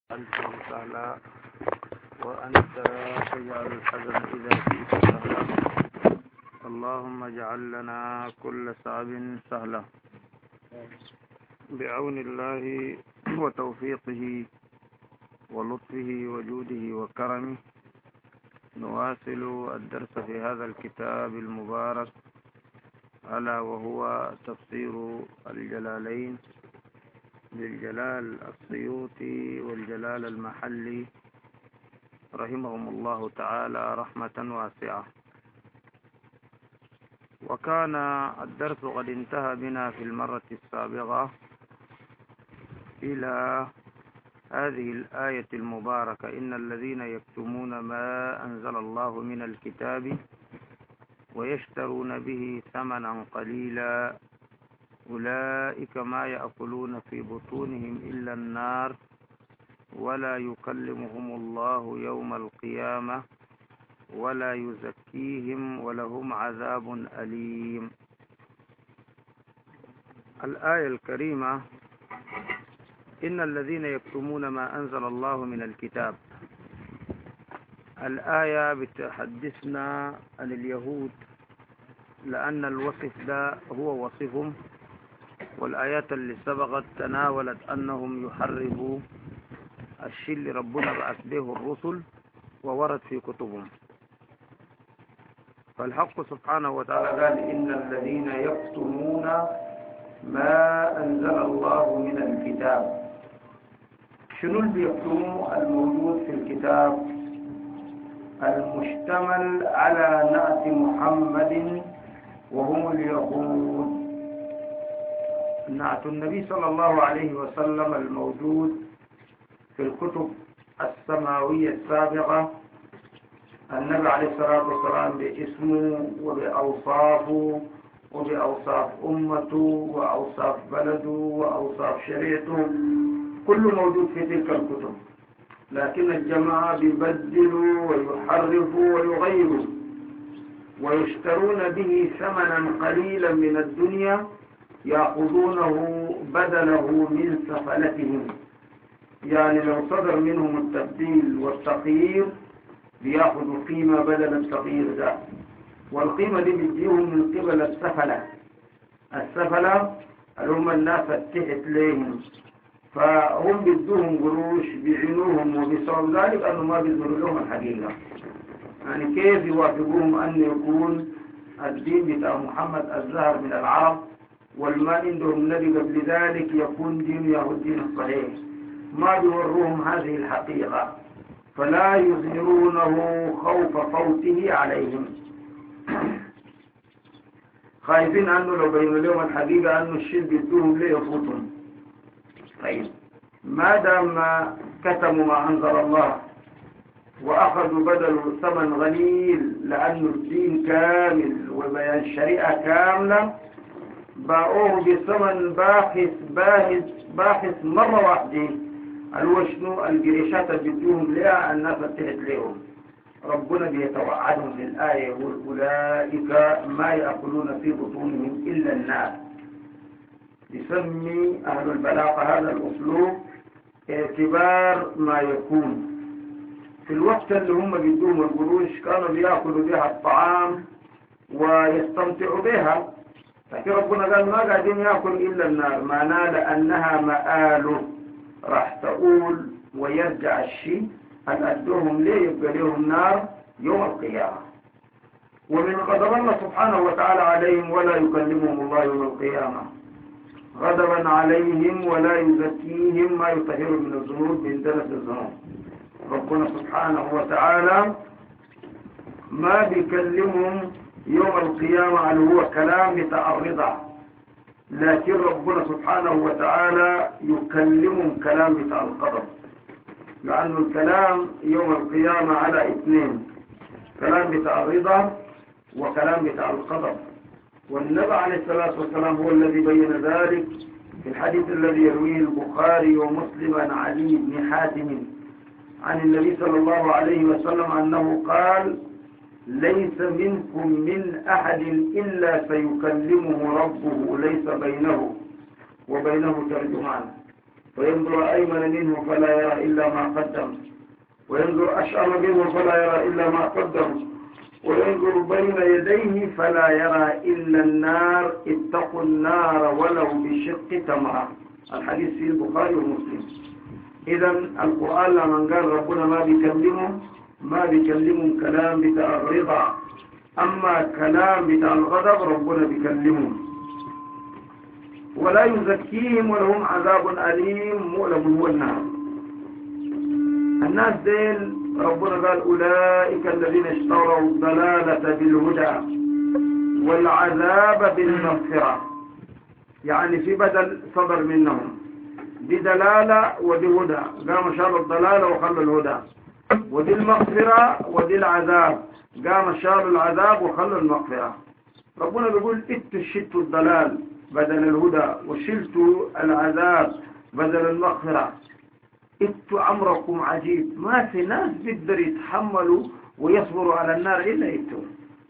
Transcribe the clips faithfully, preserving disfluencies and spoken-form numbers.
أنت سهلا وأنت تجعل الحزن إذا شئت سهلا. اللهم اجعل لنا كل صعب سهلا بعون الله وتوفيقه ولطفه وجوده وكرمه. نواصل الدرس في هذا الكتاب المبارك ألا وهو تفسير الجلالين للجلال السيوطي والجلال المحلي رحمهم الله تعالى رحمة واسعة. وكان الدرس قد انتهى بنا في المرة السابقة إلى هذه الآية المباركة: إن الذين يكتمون ما أنزل الله من الكتاب ويشترون به ثمنا قليلا أولئك ما يأكلون في بطونهم إلا النار ولا يكلمهم الله يوم القيامة ولا يزكيهم ولهم عذاب أليم. الآية الكريمة: إن الذين يكتمون ما أنزل الله من الكتاب. الآية بتحدثنا عن اليهود لأن الوصف ده هو وصفهم، والآيات اللي سبقت تناولت أنهم يحرفوا الشيء اللي ربنا بعث به الرسل وورد في كتبهم. فالحق سبحانه وتعالى قال: إن الذين يكتمون ما أنزل الله من الكتاب. شنو اللي بيكتموا الموجود في الكتاب المشتمل على نعت محمد وهم اليهود؟ نعت النبي صلى الله عليه وسلم الموجود في الكتب السماوية السابقة، النبي عليه الصلاة والسلام باسمه وبأوصافه وبأوصاف أمته وأوصاف بلده وأوصاف شريعته، كله موجود في تلك الكتب. لكن الجماعة بيبدلوا ويحرفوا ويغيروا ويشترون به ثمنا قليلا من الدنيا يأخذونه بدله من سفلتهم. يعني لو صدر منهم التبديل والتغيير بيأخذوا قيمة بدل التغيير ده، والقيمة دي بيديهم من قبل السفلة. السفلة اللي هم الناس التحت لهم، فهم بدوهم قروش بيعينوهم، وبسبب ذلك أنه ما بيظهروا لهم الحقيقة. يعني كيف يوافقوهم أن يكون الدين بتاع محمد الزهر من العرب والما عندهم نبي قبل ذلك يكون دين يهود الدين الصحيح؟ ما بيوروهم هذه الحقيقة، فلا يظهرونه خوف فوته عليهم. خايفين أنه لو بينوا لهم الحقيقة أنه الشيء بيدوهم ليه يفوتهم. طيب، ما دام كتموا ما أنزل الله وأخذوا بدل ثمن غليل لأنه الدين كامل وبيان الشريعة كاملة، باعوه بثمن باخس باهظ باخس مرة واحدة. اللي شنو؟ القريشات اللي بدوهم لها الناس اتحت لهم. ربنا بيتوعدهم في الآية يقول: أولئك ما يأكلون في بطونهم إلا النار. يسمي أهل البلاغة هذا الأسلوب اعتبار ما يكون. في الوقت اللي هم بدوهم القروش كانوا بيأكلوا بها الطعام ويستمتعوا بها، لكن ربنا قال ما قاعدين يأكل إلا النار، معناه لأنها مآله راح تقول ويرجع الشيء أن أدوهم ليه يبقى لهم نار يوم القيامة. ومن غضب الله سبحانه وتعالى عليهم: ولا يكلمهم الله يوم القيامة، غضبا عليهم ولا يزكيهم ما يطهر من الذنوب من دنس الذنوب. ربنا سبحانه وتعالى ما بيكلمهم يوم القيامة على هو كلام بتاع الرضا، لكن ربنا سبحانه وتعالى يكلمهم كلام بتاع الغضب، لأن الكلام يوم القيامة على اثنين: كلام بتاع الرضا وكلام بتاع الغضب. والنبي عليه الصلاة والسلام هو الذي بين ذلك في الحديث الذي يرويه البخاري ومسلم عن علي بن حاتم عن النبي صلى الله عليه وسلم أنه قال: ليس منكم من أحد إلا سيكلمه ربه ليس بينه وبينه ترجمان. وينظر أيمن منه فلا يرى إلا ما قدم، وينظر أشأم منه فلا يرى إلا ما قدم، وينظر بين يديه فلا يرى إلا النار. اتقوا النار ولو بشق تمرة. الحديث في البخاري ومسلم. إذا القرآن لما قال ربنا ما بيكلمه ما بيكلمهم كلام بتاع الرضا، أما كلام بتاع الغضب ربنا بيكلمهم. ولا يزكيهم ولهم عذاب أليم مؤلم هو النار. الناس ديل ربنا قال أولئك الذين اشتروا الضلالة بالهدى والعذاب بالمغفرة، يعني في بدل صدر منهم بدلالة وبهدى، قام شالوا الضلالة وخلوا الهدى، ودي المغفرة ودي العذاب، قام شالوا العذاب وخلوا المغفرة. ربنا بيقول اتوا شلتوا الضلال بدل الهدى وشلتوا العذاب بدل المغفرة. اتوا أمركم عجيب، ما في ناس بيقدر يتحملوا ويصبروا على النار إلا اتوا.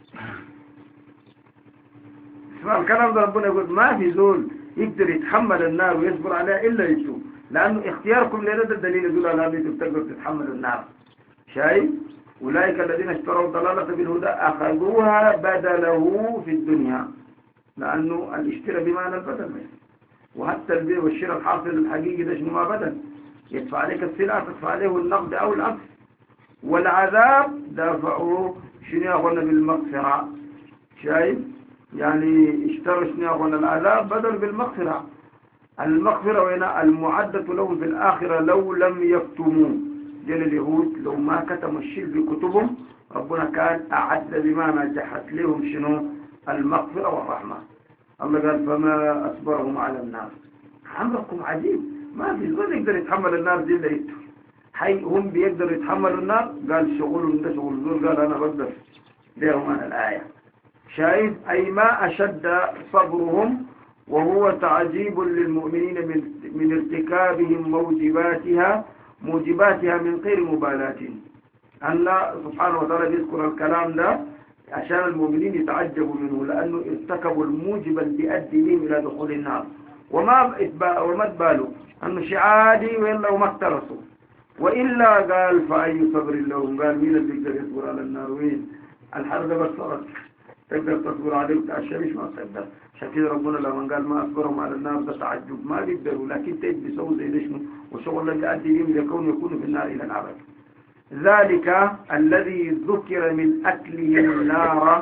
الكلام ده ربنا يقول ما في زول يقدر يتحمل النار ويصبر عليها إلا اتوا، لأنه اختياركم لهذا الدليل يقول على أنكم تقدروا تتحملوا النار. شايف؟ أولئك الذين اشتروا الضلالة بالهدى أخذوها بدله في الدنيا، لأنه الاشتراء بمعنى البدل، وحتى البيع والشراء الحاصل الحقيقي ده شنو ما بدل، يدفع عليك السلعة تدفع عليه النقد أو العكس. والعذاب دافعوه شنو ياخذنا بالمغفرة. شايف؟ يعني اشتروا شنو ياخذنا العذاب بدل بالمغفرة. المغفرة وين المعدة لهم في الآخرة لو لم يكتموا. جل اليهود لو ما كتموا الشيء بكتبهم ربنا كان أعد بما نجحت لهم شنو المغفرة والرحمة. الله قال فما أصبرهم على النار. أمركم عجيب، ما في زول يقدر يتحمل النار دي اللي يتو. حي هم بيقدروا يتحملوا النار؟ قال شغلهم ده شغل زول، قال أنا بقدر. ليهم أنا الآية. شايف؟ أي ما أشد صبرهم، وهو تعجيب للمؤمنين من من ارتكابهم موجباتها موجباتها من غير مبالاة. الله سبحانه وتعالى يذكر الكلام ده عشان المؤمنين يتعجبوا منه، لأنه ارتكبوا الموجب اللي بيؤدي بهم إلى دخول النار، وما وما تبالوا أنه شيء عادي وإلا وما اقترصوا. وإلا قال فأي صبر لهم، قال مين اللي يقدر يصبر على النار؟ وين الحرب بس صارت تقدر تصبر عليه وتعشى مش ما تقدر. عشان كده ربنا لما قال ما أصبرهم على النار ده تعجب، ما بيقدروا، لكن تيجي بيسووا زي ده شنو وشغل اللي يؤدي بهم لكون يكونوا في النار إلى الأبد. ذلك الذي ذكر من أكلهم النار،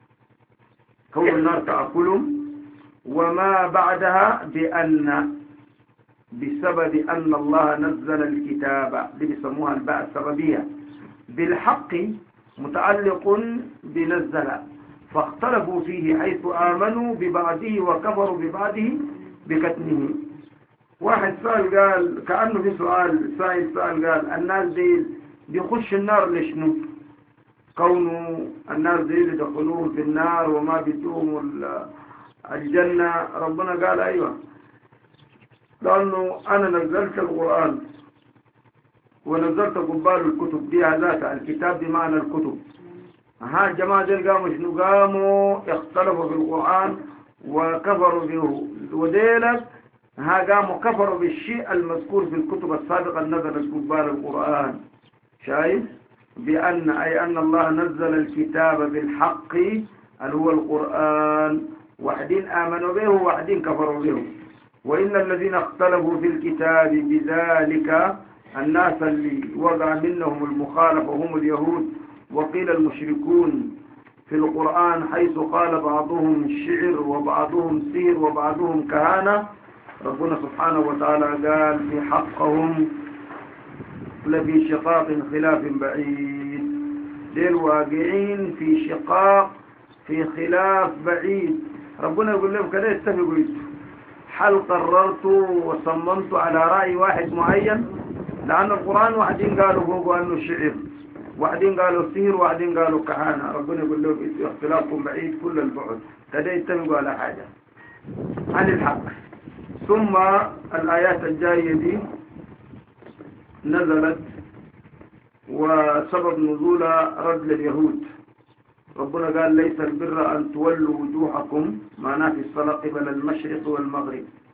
كون النار تأكلهم، وما بعدها بأن بسبب أن الله نزل الكتاب، اللي بيسموها الباء السببية، بالحق متعلق بنزل، فاختلفوا فيه حيث آمنوا ببعضه وكفروا ببعضه بكتمه. واحد سأل قال كأنه في سؤال، سائل سأل قال الناس دي بيخش النار لشنو؟ كونه الناس دي اللي دخلوهم في النار وما بيدوهم الجنة. ربنا قال أيوة، لأنه أنا نزلت القرآن ونزلت قبال الكتب دي ذاتها، الكتاب بمعنى الكتب. ها جماعة دي قاموا شنو؟ قاموا اختلفوا في القرآن وكفروا به، وديلك ها قاموا كفروا بالشيء المذكور في الكتب السابقة نزلت قبال القرآن. شايف؟ بأن أي أن الله نزل الكتاب بالحق اللي هو القرآن، وحدين آمنوا به وحدين كفروا به. وإن الذين اختلفوا في الكتاب بذلك، الناس اللي وقع منهم المخالفة هم اليهود، وقيل المشركون في القرآن حيث قال بعضهم شعر وبعضهم سير وبعضهم كهانة. ربنا سبحانه وتعالى قال في حقهم لفي شقاق خلاف بعيد، ديل واقعين في شقاق في خلاف بعيد. ربنا يقول لهم كده اتفقوا، هل قررت وصممت على رأي واحد معين؟ لأن القرآن واحدين قالوا فوق أنه شعر، واحدين قالوا سهر، واحدين قالوا كهانة. ربنا يقول لهم اختلافكم بعيد كل البعد، كده اتفقوا على حاجة عن الحق. ثم الآيات الجاية دي نزلت وسبب نزولها رد اليهود. ربنا قال ليس البر أن تولوا وجوهكم، معناه في الصلاة قبل المشرق والمغرب،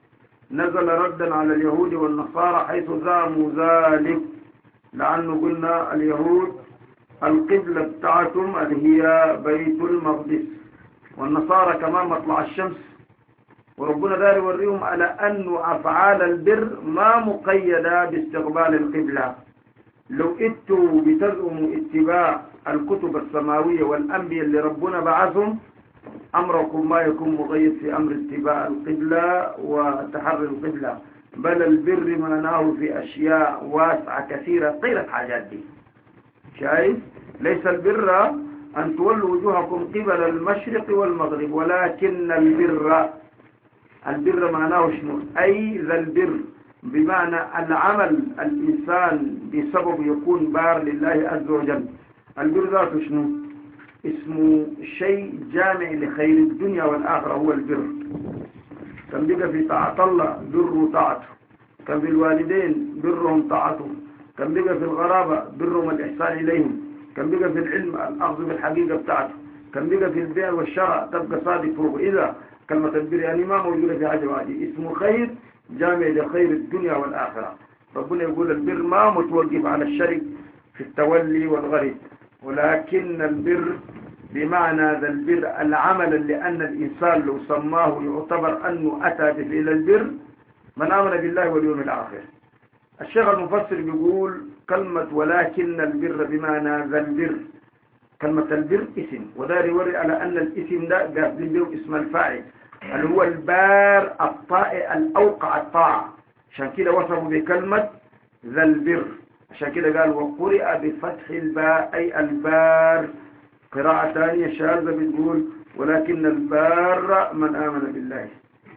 نزل ردا على اليهود والنصارى حيث زعموا ذلك، لأنه قلنا اليهود القبلة بتاعتهم اللي هي بيت المقدس، والنصارى كمان مطلع الشمس. وربنا دار يوريهم على أن أفعال البر ما مقيدة باستقبال القبلة. لو اتوا بتزعموا اتباع الكتب السماوية والأنبياء اللي ربنا بعثهم، أمركم ما يكون مقيد في أمر اتباع القبلة وتحري القبلة، بل البر معناه في أشياء واسعة كثيرة غير الحاجات دي. شايف؟ ليس البر أن تولوا وجوهكم قبل المشرق والمغرب، ولكن البر البر معناه شنو؟ أي ذا البر بمعنى العمل الإنسان بسبب يكون بار لله عز وجل. البر ذاته شنو؟ اسمه شيء جامع لخير الدنيا والآخرة، هو البر. كان بقى في طاعة الله بر طاعته، كان في الوالدين برهم طاعتهم، كان بقى في الغرابة برهم الإحسان إليهم، كان بقى في العلم الأخذ بالحقيقة بتاعته، كان بقى في البيع والشراء تبقى صادق فوق. إذا كلمة البر يعني ما موجودة في حاجة واحدة، اسمه خير جامع لخير الدنيا والآخرة. ربنا يقول البر ما متوقف على الشرك في التولي والغرب، ولكن البر بمعنى ذا البر العمل، لأن الإنسان لو سماه يعتبر أنه أتى بفعل البر من آمن بالله واليوم الآخر. الشيخ المفسر بيقول كلمة ولكن البر بمعنى ذا البر، كلمة البر اسم، وده يوري على أن الاسم ده قاصد به اسم الفاعل اللي هو البار الطائع الأوقع الطاعة، عشان كده وصفوا بكلمة ذا البر. عشان كده قال وقرئ بفتح الباء أي البار. قراءة ثانية شاذة بتقول ولكن البار من آمن بالله.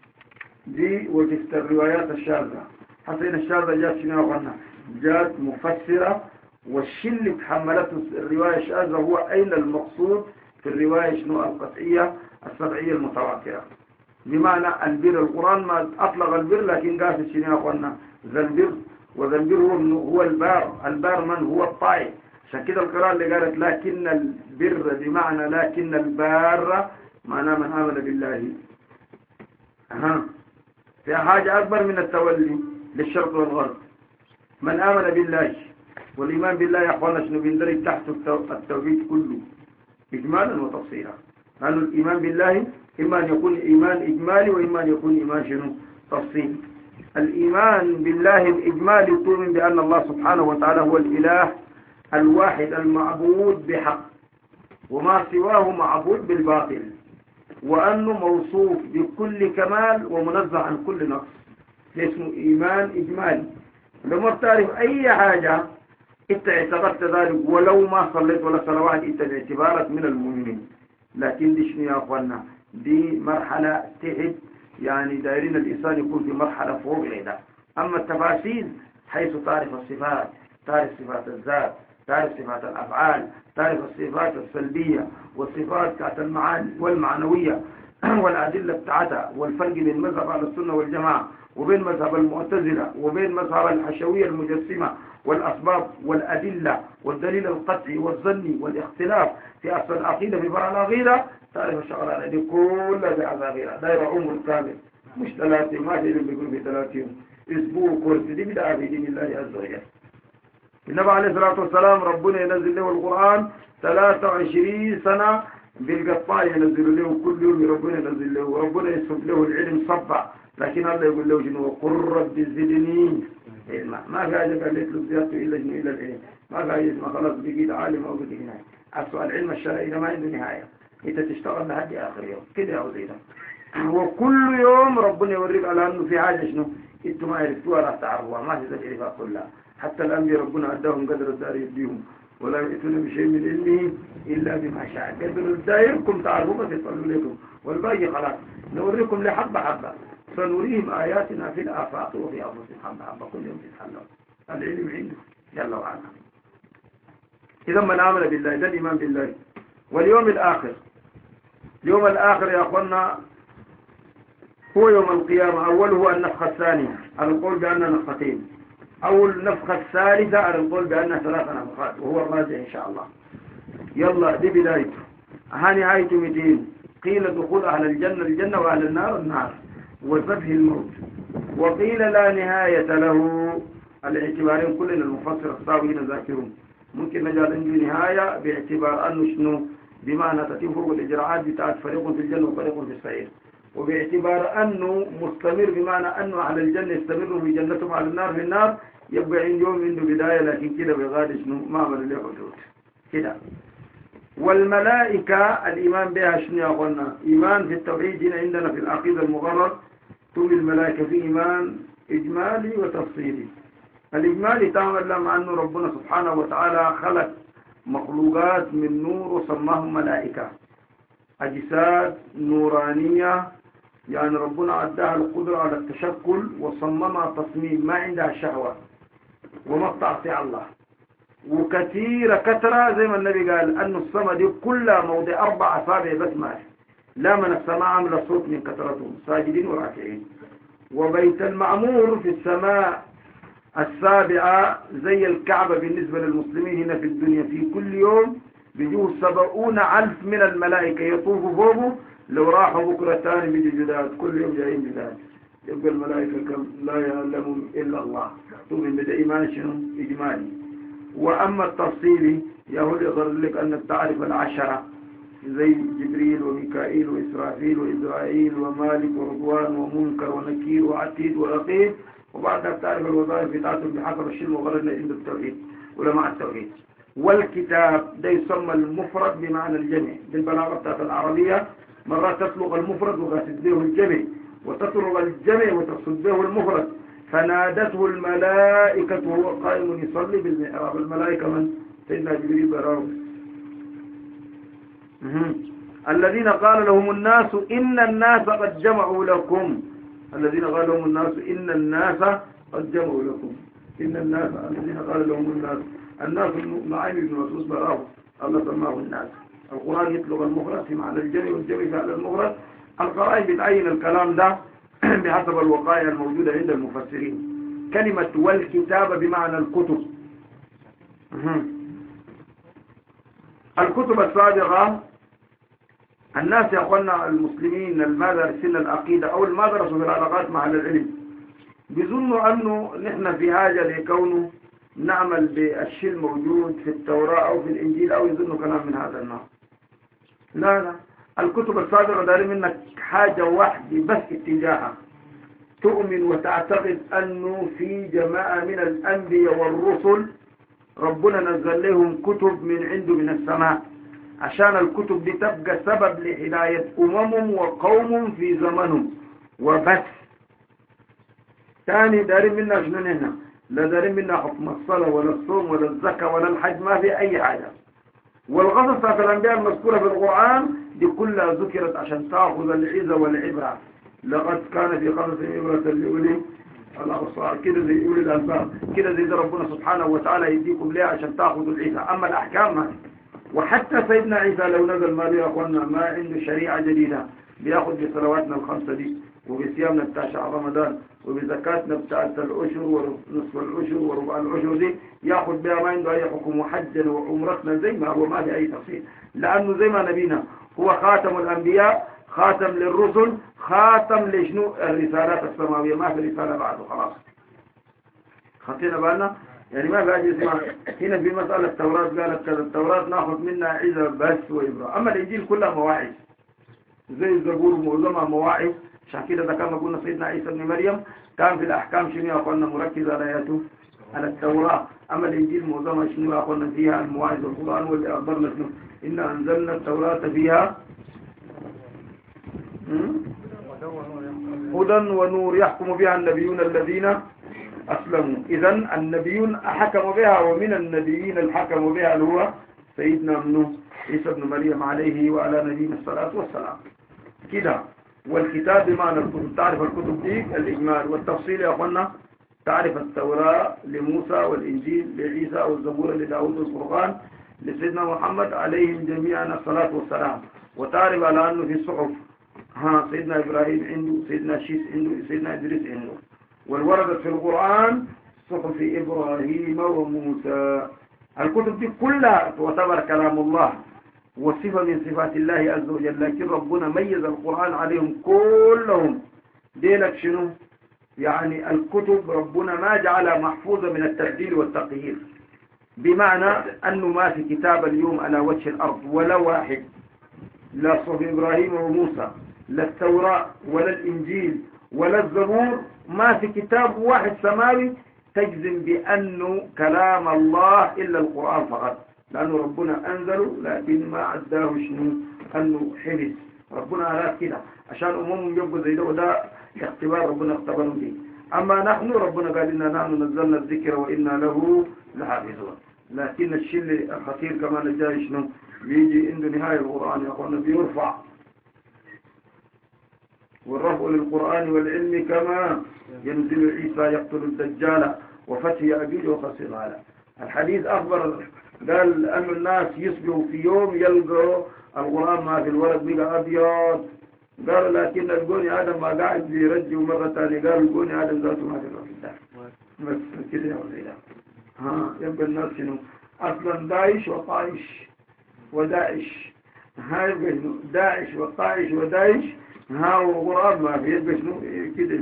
دي وجدت الروايات الشاذة. حتى إن الشاذة جات شنو قلنا؟ جات مفسرة، والشيء اللي تحملته الرواية الشاذة هو أين المقصود في الرواية شنو؟ القطعية السبعية المتواترة. بمعنى البر، القرآن ما أطلق البر لكن قاصد شنو قلنا؟ ذا البر. وذا البر هو هو البار. البار من هو الطائع. عشان كده القراءة اللي قالت لكن البر بمعنى لكن البار معناه من آمن بالله. أها في حاجة أكبر من التولي للشرق والغرب. من آمن بالله، والإيمان بالله يا أخوانا شنو بيندرج تحت التوحيد كله إجمالا وتفصيلا. لأن الإيمان بالله إما أن يكون إيمان إجمالي وإما أن يكون إيمان شنو؟ تفصيلي. الإيمان بالله الإجمالي تؤمن بأن الله سبحانه وتعالى هو الإله الواحد المعبود بحق، وما سواه معبود بالباطل، وأنه موصوف بكل كمال ومنزه عن كل نقص. اسمه إيمان إجمالي. لما بتعرف أي حاجة انت اعتقدت ذلك، ولو ما صليت ولا صلوات انت باعتبارك من المؤمنين. لكن دي شنو يا أخوانا؟ دي مرحلة تحت، يعني دايرين الإنسان يكون في مرحلة فوق العدا. أما التفاصيل حيث تعرف الصفات، تعرف صفات الذات، تعرف صفات الأفعال، تعرف الصفات السلبية والصفات بتاعت المعاني والمعنوية والأدلة بتاعتها، والفرق بين مذهب أهل السنة والجماعة وبين مذهب المعتزلة وبين مذهب الحشوية المجسمة، والأسباب والأدلة والدليل القطعي والظني والاختلاف في أصل العقيدة في فرع العقيدة، تعرف الشغلات دي كلها بعذابها دايرة عمر كامل، مش ثلاثين، ما في اللي بيقولوا في ثلاثين أسبوع كورس. دي بدعة في دين الله عز وجل. النبي عليه الصلاة والسلام ربنا ينزل له القرآن ثلاثة وعشرين سنة بالقطاع، ينزل له كل يوم، ربنا ينزل له وربنا يسب له العلم صبع، لكن الله يقول له شنو؟ قل رب زدني علما. ما في حاجة قالت له زيادته إلا شنو؟ إلا العلم. ما في حاجة اسمها خلاص بقيت عالم أو بقيت نهاية. أصل العلم الشرعي ما عنده نهاية، أنت تشتغل لحد آخر يوم كده يا وزيرة. وكل يوم ربنا يوريك على أنه في حاجة شنو أنتم ما عرفتوها راح تعرفوها، ما تقدروا كلها. حتى الأنبياء ربنا أداهم قدر الدار يديهم، ولا يأتون بشيء من علمه إلا بما شاء. قدر الدائركم تعرفوا فتصلوا لكم، والباقي خلاص نوريكم لحبة حبة. سنريهم آياتنا في الآفاق وفي أنفسهم حبة حبة، كل يوم تتحلوا. العلم عنده جل وعلا. إذا من آمن بالله، ده الإيمان بالله واليوم الآخر. اليوم الآخر يا أخوانا هو يوم القيامة. أوله النفخة الثانية على القول بأنها نفختين، أو النفخة الثالثة على القول بأنها ثلاث نفخات، وهو الراجع إن شاء الله. يلا دي بدايته. ها نهايته مئتين. قيل دخول أهل الجنة الجنة وأهل النار النار. وسفه الموت. وقيل لا نهاية له، الاعتبارين كلنا المفسر الصاوي ذاكرون. ممكن نجعل عنده نهاية باعتبار أنه شنو، بمعنى تتم فوق الإجراءات بتاعت فريق في الجنة وفريق في السعير، وباعتبار أنه مستمر بمعنى أنه على الجنة يستمر في جنتهم، على النار في النار، يبقى عندهم عنده بداية، لكن كده بغادر شنو ما عمل له حدود كده. والملائكة الإيمان بها شنو يا أخوانا؟ إيمان في التوحيد هنا عندنا في العقيدة المغرد تقول الملائكة في إيمان إجمالي وتفصيلي. الإجمالي تعمل لما أنه ربنا سبحانه وتعالى خلق مخلوقات من نور وسماهم ملائكة، أجساد نورانية، يعني ربنا عداها القدرة على التشكل وصممها تصميم ما عندها شهوة وما بتعصي الله. وكثيرة كثرة زي ما النبي قال أن السماء دي كلها موضع أربع أصابع بس ماشي، لا من السماء عمل صوت من كثرتهم ساجدين وراكعين. وبيت المعمور في السماء السابعة زي الكعبة بالنسبة للمسلمين هنا في الدنيا، في كل يوم بيجوا سبعون ألف من الملائكة يطوفوا فوقه، لو راحوا بكرة تاني بيجي جداد، كل يوم جايين جداد. يبقى الملائكة كم لا يعلمون إلا الله. تؤمن بده إيمان شنو إجمالي. وأما التفصيلي يهود يظهر لك أن التعرف العشرة زي جبريل وميكائيل وإسرافيل وإسرائيل ومالك ورضوان ومنكر ونكير وعتيد ورقيب، وبعدها بتعرف الوظائف بتاعتهم بحسب الشيء المغرد عند التوحيد ولمع التوحيد. والكتاب ده يسمى المفرد بمعنى الجمع بالبلاغة بتاعت العربية، مرات تطلق المفرد وتقصد به الجمع، وتطلق الجمع وتقصد به المفرد. فنادته الملائكة وهو قائم يصلي بالمحراب. الملائكة من سيدنا جبريل براو. الذين قال لهم الناس إن الناس قد جمعوا لكم، الذين قال لهم الناس إن الناس قد جمعوا لكم، إن الناس الذين قال لهم الناس، الناس معين بن مسعود براو الله سماه الناس. القرآن يطلق المفرد في معنى الجمع والجمع على المفرد. القرآن بتعين الكلام ده بحسب الوقائع الموجودة عند المفسرين. كلمة والكتاب بمعنى الكتب. الكتب السابقة الناس يا أخوانا المسلمين المدرسين العقيدة أو المدرسة في العلاقات مع العلم بيظنوا أنه نحن في حاجة لكونه نعمل بالشيء الموجود في التوراة أو في الإنجيل، أو يظنوا كلام من هذا النوع. لا لا، الكتب السابقة داري منك حاجة واحدة بس اتجاهها، تؤمن وتعتقد أنه في جماعة من الأنبياء والرسل ربنا نزل لهم كتب من عنده من السماء، عشان الكتب دي تبقى سبب لهداية أمم وقوم في زمنهم وبس. ثاني دارين منا شنو هنا؟ لا دارين منا حكم الصلاة ولا الصوم ولا الزكاة ولا الحج، ما في أي حاجة. والقصص بتاعت الأنبياء المذكورة في القرآن دي كلها ذكرت عشان تأخذ العزة والعبرة. لقد كان في قصصهم عبرة لأولي الأبصار، كده زي أولي الألباب، كده زي ربنا سبحانه وتعالى يديكم ليه عشان تأخذوا العزة. أما الأحكام ما. وحتى سيدنا عيسى لو نزل ما ليه أخوانا ما عنده شريعة جديدة، بياخذ بصلواتنا الخمسة دي وبصيامنا بتاع شهر رمضان وبزكاتنا بتاعت العشر ونصف العشر وربع العشر دي، ياخذ بها ما عنده أي حكم. وحجنا وعمرتنا زي ما هو، ما في أي تفصيل، لأنه زي ما نبينا هو خاتم الأنبياء، خاتم للرسل، خاتم لشنو الرسالات السماوية، ما في رسالة بعده خلاص. خطينا بالنا يعني ما في أجل اسمها. هنا في مسألة التوراة قالت كذا، التوراة ناخذ منها عزة بس وإبراء، أما الإنجيل كلها مواعظ زي الزبور معظمها مواعظ. عشان كده ده كما قلنا سيدنا عيسى بن مريم كان في الأحكام شنو يا أخوانا مركز على آياته على التوراة. أما الإنجيل معظمها شنو يا أخوانا فيها المواعظ والقرآن، واللي أخبرنا شنو إنا أنزلنا التوراة فيها هدى ونور يحكم بها النبيون الذين أسلموا. إذن النبيون حكموا بها، ومن النبيين الحكموا بها اللي هو سيدنا ابن عيسى بن مريم عليه وعلى نبينا الصلاة والسلام كده. والكتاب بمعنى الكتب، تعرف الكتب دي الإجمال. والتفصيل يا أخوانا تعرف التوراة لموسى والإنجيل لعيسى والزبور لداود والقرآن لسيدنا محمد عليهم جميعا الصلاة والسلام. وتعرف على أنه في الصحف ها سيدنا إبراهيم عنده، سيدنا شيس عنده، سيدنا إدريس عنده. والوردت في القرآن صحف إبراهيم وموسى. الكتب دي كلها تعتبر كلام الله وصفة من صفات الله عز وجل، لكن ربنا ميز القرآن عليهم كلهم ديلك شنو؟ يعني الكتب ربنا ما جعلها محفوظة من التبديل والتغيير، بمعنى أنه ما في كتاب اليوم على وجه الأرض ولا واحد، لا صحف إبراهيم وموسى، لا التوراة ولا الإنجيل ولا الزبور، ما في كتاب واحد سماوي تجزم بأنه كلام الله إلا القرآن فقط، لأنه ربنا أنزله لكن ما عداه شنو أنه حفظ. ربنا على كده عشان أمم يبقوا زي ده، وده اختبار ربنا اختبرهم به. أما نحن ربنا قال إنا نحن نزلنا الذكر وإنا له لحافظون. لكن الشيء الخطير كمان الجاي شنو؟ بيجي عنده نهاية القرآن يا أخوانا بيرفع، والرفع للقرآن والعلم كما ينزل عيسى يقتل الدجال وفتح يأجوج وخسر على الحديث. أخبر قال أن الناس يصبحوا في يوم يلقوا القرآن ما في الورق بقى أبيض، قال لكن القوني آدم ما قاعد يرجع مرة ثانية، قال القوني آدم ذاته ما في الورق ده بس كده يا وليدا. ها يبقى الناس شنو أصلا داعش وطائش وداعش، هاي داعش وطائش وداعش، ها وقرآن ما في، يبقى شنو كده.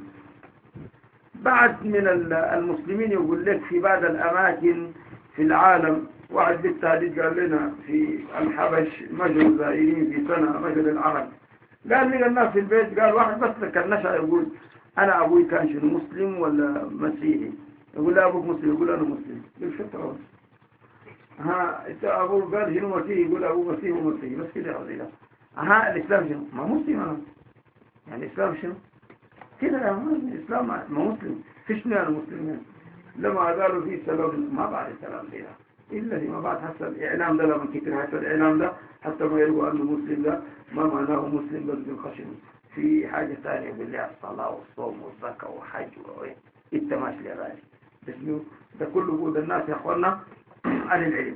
بعد من المسلمين يقول لك في بعض الأماكن في العالم، واحد بالتحديد قال لنا في الحبش مجر زائرين في سنة مجر العرب، قال لي الناس في البيت، قال واحد بس كان نشأ يقول أنا أبوي كان شنو مسلم ولا مسيحي؟ يقول لا أبوك مسلم، يقول أنا مسلم بالفطرة. ها انت أبوك قال شنو مسيحي؟ يقول أبوه مسيحي ومسيحي بس كده يا لا. ها الإسلام شنو؟ ما مسلم أنا، يعني الإسلام شنو؟ كده يا الإسلام ما مسلم فيش نوع المسلمين. لما قالوا في سلام ما بعد السلام فيها إلا فيما بعد حتى الإعلام ده، لما كتير حتى الإعلام ده حتى ما يلقوا أنه مسلم ده ما معناه مسلم بس بالخشن، في حاجة ثانية بالله الصلاة والصوم والزكاة وحج وإيه التماشي لغاية بس ده كله بود الناس يا أخوانا عن العلم.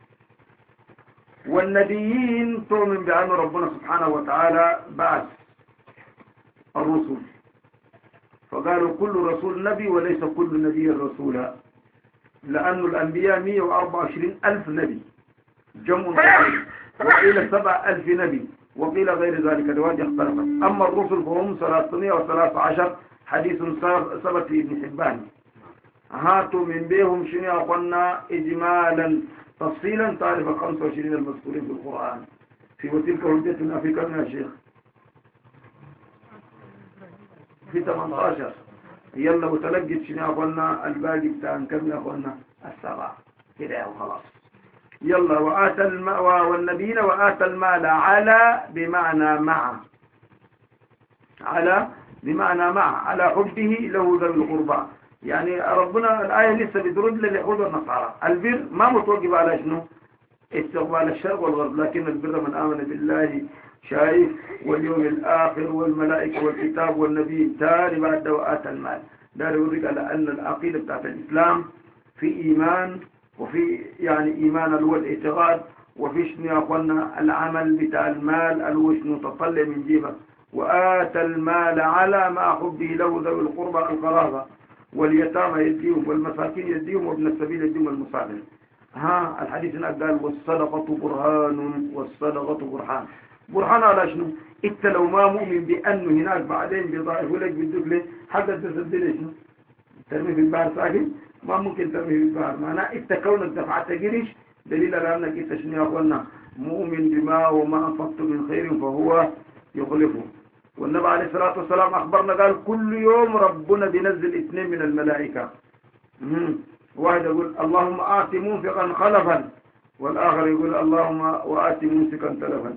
والنبيين تؤمن بأن ربنا سبحانه وتعالى بعث الرسل، فقالوا كل رسول نبي وليس كل نبي رسولا، لأن الأنبياء مئة وأربعة وعشرين ألف نبي جمع، وقيل سبع ألف نبي وقيل غير ذلك، روايات اختلفت. أما الرسل فهم ثلاثمائة وثلاثة عشر، حديث ثبت في ابن حبان. هاتوا من بيهم شنو قلنا إجمالا تفصيلا تعرف خمسة وعشرين المذكورين في القرآن. في وتلك حجتنا في كم يا شيخ؟ في ثمانية عشر. يلا وتلقت شنو قلنا الباقي بتاع كم يا قلنا السبعة كده وخلاص. يلا وآتى المال والنبيين وآتى المال على بمعنى مع، على بمعنى مع على حبه له ذوي القربى. يعني ربنا الآية لسه بترد لليهود والنصارى. البر ما متوقف على شنو استقبال الشرق والغرب، لكن البر من آمن بالله شايف واليوم الآخر والملائكة والكتاب والنبي تاني بعد وآتى المال. ده يوريك على أن العقيدة بتاعت الإسلام في إيمان، وفي يعني إيمان اللي هو الاعتقاد، وفي شنو يا أخوانا العمل بتاع المال اللي هو شنو تطلع من جيبك. وآتى المال على ما حبه له ذوي القربى القرابة واليتامى يديهم والمساكين يديهم وابن السبيل يديهم المسافر. ها الحديث هناك قال والصدقة برهان، والصدقة برهان. برهان على شنو؟ انت لو ما مؤمن بأنه هناك بعدين بيضاعف لك بيدوك ليه حتى تصدق شنو؟ ترمي في البحر ساكن ما ممكن ترمي في البحر، معناه انت كونك دفعت قرش دليل على انك انت شنو يا اخوانا مؤمن بما وما انفقت من خير فهو يخلفه. والنبي عليه الصلاة والسلام أخبرنا قال كل يوم ربنا بينزل اثنين من الملائكة. واحد يقول اللهم آت منفقا خلفا، والآخر يقول اللهم وآت ممسكا تلفا.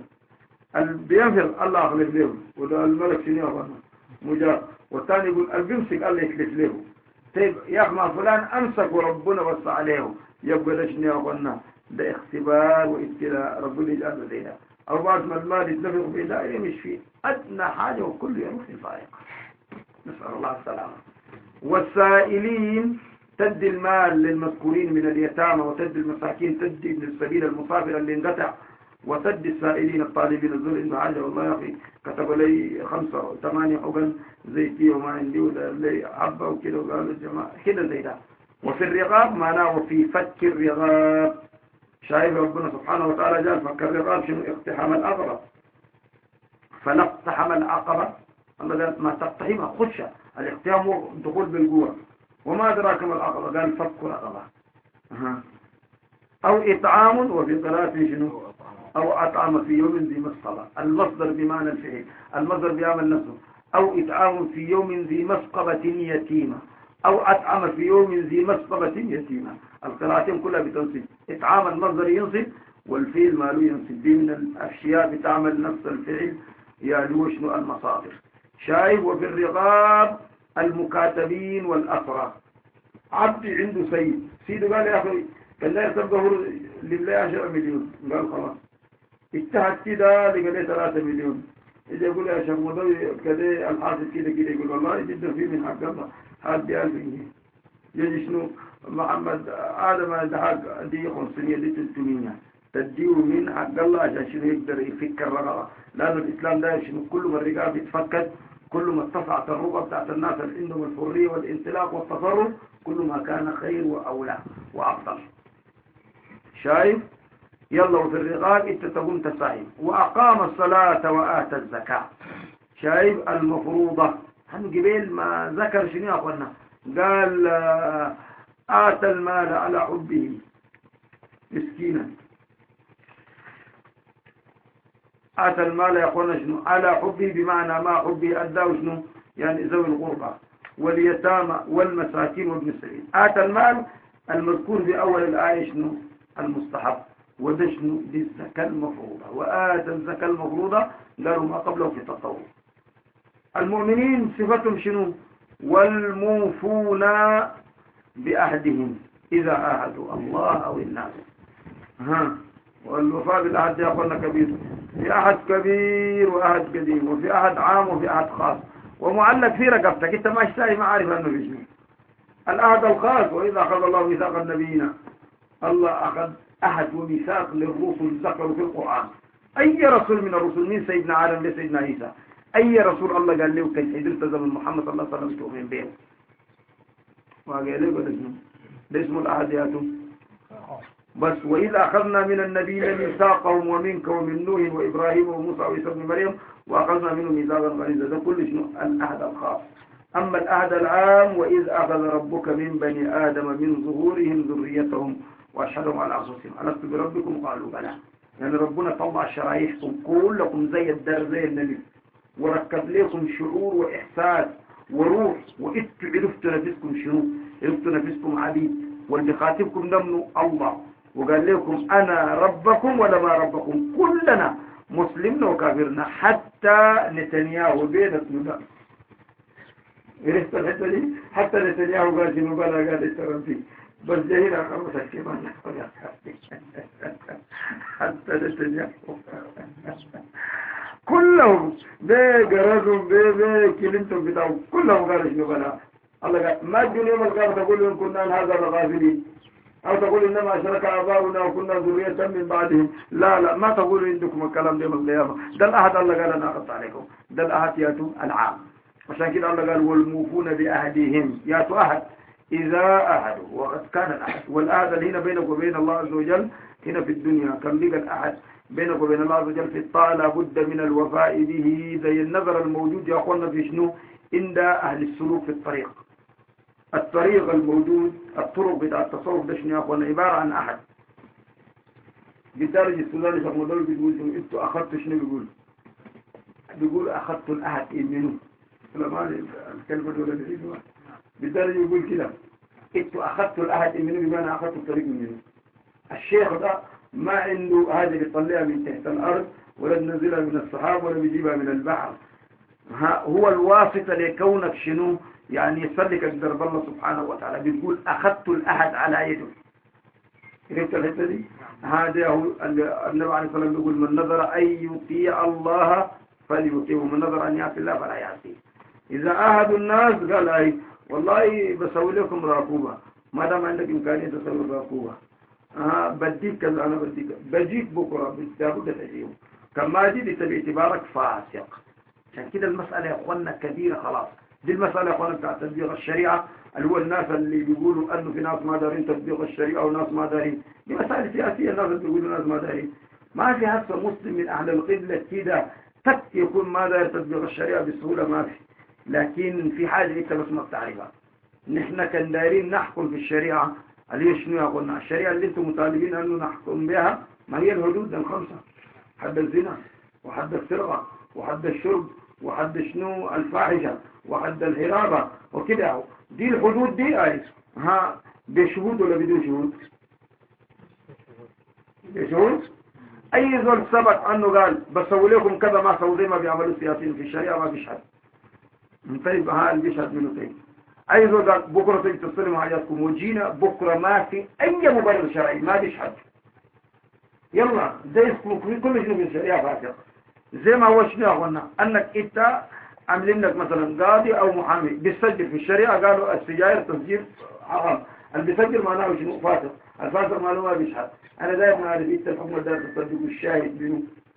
بينفق الله أخلف له، وده الملك شنو يا مجاب، والثاني يقول البيمسك الله يخلف له. طيب يا أخي فلان أمسك وربنا وصى عليه، يبقى ده شنو يا أخوانا ده اختبار وابتلاء ربنا يجعله لنا. أو بعد ما المال يتنفق في دائرة مش فيه أدنى حاجة وكل يوم في فائقة، نسأل الله السلامة. والسائلين تدي المال للمذكورين من اليتامى، وتدي المساكين، تدي ابن السبيل المسافر اللي انقطع، وتدي السائلين الطالبين الزول عنده حاجة والله يا أخي كتب لي خمسة وثمانية حقن زيتي وما عندي ولا لي حبة وكده، وقالوا الجماعة كده زي ده. وفي الرقاب معناه وفي فك الرقاب. شايف ربنا سبحانه وتعالى جاء فك الرقاب شنو اقتحام العقبة، فلا اقتحم العقبة الله قال ما تقتحمها خشة. الاقتحام هو دخول بالقوة. وما أدراك ما العقبة؟ قال فك رقبة. أه. أو إطعام، وفي قراءة شنو؟ أو أطعم في يوم ذي مسقبة. المصدر بمعنى الفعل، المصدر بيعمل نفسه. أو إطعام في يوم ذي مسقبة يتيمة، أو أطعم في يوم ذي مسقبة يتيمة. القراءتين كلها بتنصب. إطعام المصدر ينصب والفعل ماله ينصب. دي من الأشياء بتعمل نفس الفعل يعني شنو المصادر. شايف؟ وفي الرقاب المكاتبين والأسرى. عبد عنده سيد، سيده قال يا أخي كان لا يرتبه لله عشرة مليون، قال خلاص اجتهد كده لقى لي ثلاثة مليون. إذا يقول يا شيخ مضوي كده الحاصل كده كده، يقول والله جدا فيه من حق الله هاد بألف جنيه. يجي شنو محمد آدم هذا حق دي خمسمية دي ثلاثمية تديه من حق الله عشان شنو يقدر يفك الرقبة. لأن الإسلام ده شنو كل ما الرقاب يتفكت، كل ما اتسعت الرقبة بتاعت الناس اللي عندهم الحرية والانطلاق والتصرف، كل ما كان خير وأولى وأفضل. شايف؟ يلا. وفي الرقاب انت تقوم تساهم. وأقام الصلاة وآتى الزكاة. شايف؟ المفروضة. هم قبل ما ذكر شنو يا أخوانا؟ قال آتى المال على حبه مسكينا. آتى المال يا أخوانا شنو؟ على حبه بمعنى ما حبه أداه شنو؟ يعني ذوي القربى واليتامى والمساكين وابن السبيل. آتى المال المذكور بأول الآية شنو؟ المستحب. وده شنو؟ دي الزكاة المفروضة. وآتى الزكاة المفروضة قالوا ما قبله في التطور. المؤمنين صفتهم شنو؟ والموفون بأهدهم إذا عاهدوا الله أو الناس. ها. والوفاء بالعهد يا أخوانا كبير. في أحد كبير وأحد قديم، وفي أحد عام وفي أحد خاص، ومعلق في رقبتك انت ما اشتاي ما عارف انه في شنو. العهد الخاص وإذا أخذ الله ميثاق النبيين، الله أخذ أحد وميثاق للرسل ذكروا في القرآن. أي رسول من الرسل، من سيدنا آدم لسيدنا عيسى، أي رسول الله قال له كي حيدرت زمن محمد صلى الله عليه وسلم تؤمن به. وقال له قال اسمه ده اسمه العهد ياتو بس. وإذا أخذنا من النبيين ميثاقهم ومنك ومن نوح وإبراهيم وموسى وعيسى بن مريم وأخذنا منهم ميثاقا غليظا. ده كل شنو؟ العهد الخاص. أما العهد العام وإذ أخذ ربك من بني آدم من ظهورهم ذريتهم وأشهدهم على أنفسهم ألست بربكم قالوا بلى. يعني ربنا طلع شرايحكم كلكم زي الدار زي النبي، وركب لكم شعور وإحساس وروح، وإنتوا عرفتوا نفسكم شنو؟ عرفتوا نفسكم عبيد، واللي خاتمكم دمنوا الله، وقال لكم أنا ربكم ولا ما ربكم. كلنا مسلمنا وكافرنا حتى نتنياهو بين السودان. عرفت الحتة دي؟ حتى نتنياهو قال شنو؟ بلا قال الترنفي بس جاهنا خمسة كمان حتى نتنياهو كلهم بقرارهم بكلمتهم بتاعهم كلهم قالوا شنو؟ بلا. الله قال ما تجون يوم القيامة تقول إن كنا هذا الغافلين، أو تقول إنما أشرك آباؤنا وكنا ذرية من بعدهم. لا لا ما تقولوا عندكم الكلام يوم القيامة. ده الأحد الله قال أنا أخذت عليكم. ده الأحد ياتوا العام. عشان كده الله قال والموفون بأهدهم ياتوا أحد إذا أهدوا، وقد كان الأحد. والأحد اللي هنا بينك وبين الله عز وجل هنا في الدنيا كان بيقى الأحد بينك وبين الله عز وجل في الطاعة لابد من الوفاء به. زي النظر الموجود يا أخوانا في شنو؟ عند أهل السلوك في الطريق. الطريق الموجود الطرق بتاع التصوف ده شنو يا أخوانا؟ عبارة عن أحد. بالدرجة السوداني شيخ مدول بيقول انتوا أخذتوا شنو؟ بيقول بيقول أخذتوا الأحد منه. لما الكلمة دولة بيقولوا بالدرجة يقول كده انتوا أخذتوا الأحد منه بمعنى أخذتوا الطريق منه. الشيخ ده ما عنده هذه بيطلعها من تحت الأرض ولا بينزلها من السحاب ولا بيجيبها من البحر. هو الواسطة لكونك شنو؟ يعني يسلك درب الله سبحانه وتعالى. بيقول أخذت الأحد على يده. عرفت الحتة دي؟ هذا هو النبي عليه الصلاة والسلام بيقول من نظر أن يطيع الله فليطيعه ومن نظر أن يعصي الله فلا يعصيه. إذا أحد الناس قال أي والله بسوي لكم راكوبة، ما دام عندك إمكانية تسوي راكوبة آه بديك كذا أنا بديك بجيك بكرة بالتابوت تجيبه كما دي باعتبارك فاسق. عشان كده المسألة يا أخوانا كبيرة خلاص. دي المسألة يا أخوانا بتاع تطبيق الشريعة اللي هو الناس اللي بيقولوا أنه في ناس ما دارين تطبيق الشريعة وناس ما دارين. دي مسألة سياسية. الناس اللي بيقولوا ناس ما دارين. ما في هسه مسلم من أهل القبلة كده قد يكون ما داير تطبيق الشريعة بسهولة ما في، لكن في حاجة انت بس ما بتعرفها. نحن كان دايرين نحكم في الشريعة اللي هي شنو قلنا الشريعة اللي انتم مطالبين انه نحكم بها، ما هي الحدود الخمسة: حد الزنا، وحد السرقة، وحد الشرب، وحد شنو الفاحشة، وحد الهرابة وكده. دي الحدود دي اي ها بشهود ولا بدون شهود؟ بشهود. اي زول ثبت انه قال بسوي لكم كذا ما سووا زي ما بيعملوا السياسيين في الشريعة ما بيشهد. طيب ها اللي بيشهد منه طيب. اي زول قال بكره تيجي تستلموا حاجاتكم وجينا بكره ما في اي مبرر شرعي ما بيشهد. يلا زي اسمه في كل شيء في الشريعة فاسق. زي ما هو شنو قلنا انك انت عاملين لك مثلا قاضي او محامي بيسجل في الشريعة قالوا السجاير تسجيل حرام، اللي بيسجل معناه شنو؟ فاسق. الفاسق معناه ما بيشهد. انا دايما ما اعرف انت الحكم ده تصدقوا الشاهد منه.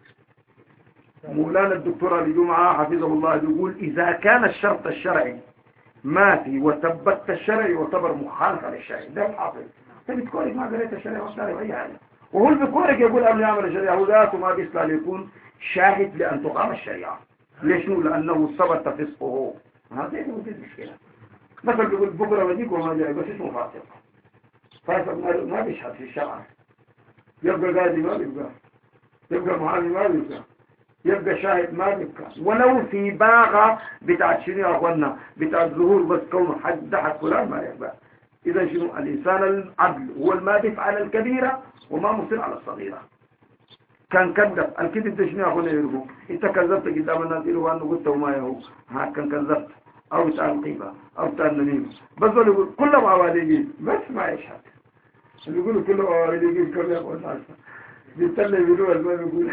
مولانا الدكتور اللي معاه حفظه الله بيقول اذا كان الشرط الشرعي ما في وثبت الشرعي يعتبر مخالفة للشرعي. ده الحافظ. انت بتكورك ما قريت الشريعة ولا تعرف اي حاجه، وهو اللي بيكورك يقول قبل يعمل الشريعة هو ذاته ما بيصلح يكون شاهد لأن تقام الشريعة. ليش؟ لأنه ثبت فسقه. هذا هو المشكلة. مثلا بيقول بكرة بديك وما جاي بس اسمه فاسق. فاسق ما بيشهد في الشرع. يبقى قاضي ما بيبقى، يبقى محامي ما بيبقى، يبقى شاهد ما بيبقى، ولو في باغة بتاعت شنو يا اخوانا بتاعت ظهور بس كونه حد ضحك فلان ما يبقى. إذا شنو الإنسان العدل هو ما بيفعل الكبيرة وما مصر على الصغيرة. كان كذب الكذب ده شنو يا اخوانا يربو؟ انت كذبت قدام الناس يقولوا انه قلت وما يهو ها كان كذبت او بتاع الغيبة او بتاع النميمة. بس اللي يقول كلهم عواليين بس ما يشهد. اللي يقولوا كلهم عواليين كلهم يا اخوانا بيتلي يقولوا ما بيقول